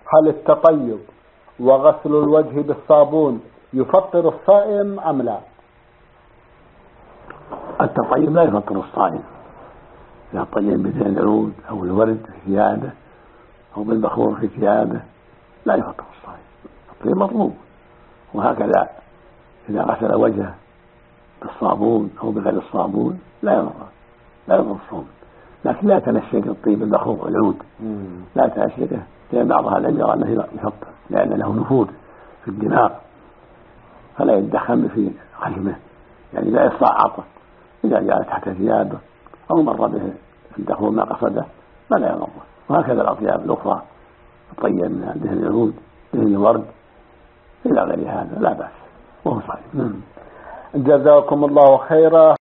هل التطيب وغسل الوجه بالصابون يفطر الصائم أم لا؟ التطيب لا يفطر الصائم، إذا طيب بزين العود أو الورد في ثيابه أو بالبخور في ثيابه لا يفطر الصائم، التطيب مطلوب. وهكذا إذا غسل وجهه بالصابون أو بغير الصابون لا يضر الصوم، لكن لا تنشك الطيب بالبخور والعود، لا تنشكه، لأن بعضها لم يرى أنه يفطر لأن له نفوذ في الدماغ فلا يدخن في خشمه، يعني لا يصعطه إذا جاء تحت ثيابه أو مر به في الدخول ما قصده فلا يضره. وهكذا الأطياب الأخرى الطيب من دهن العود دهن الورد إلى غير هذا لا بأس وهو صحيح. جزاكم الله خيرا.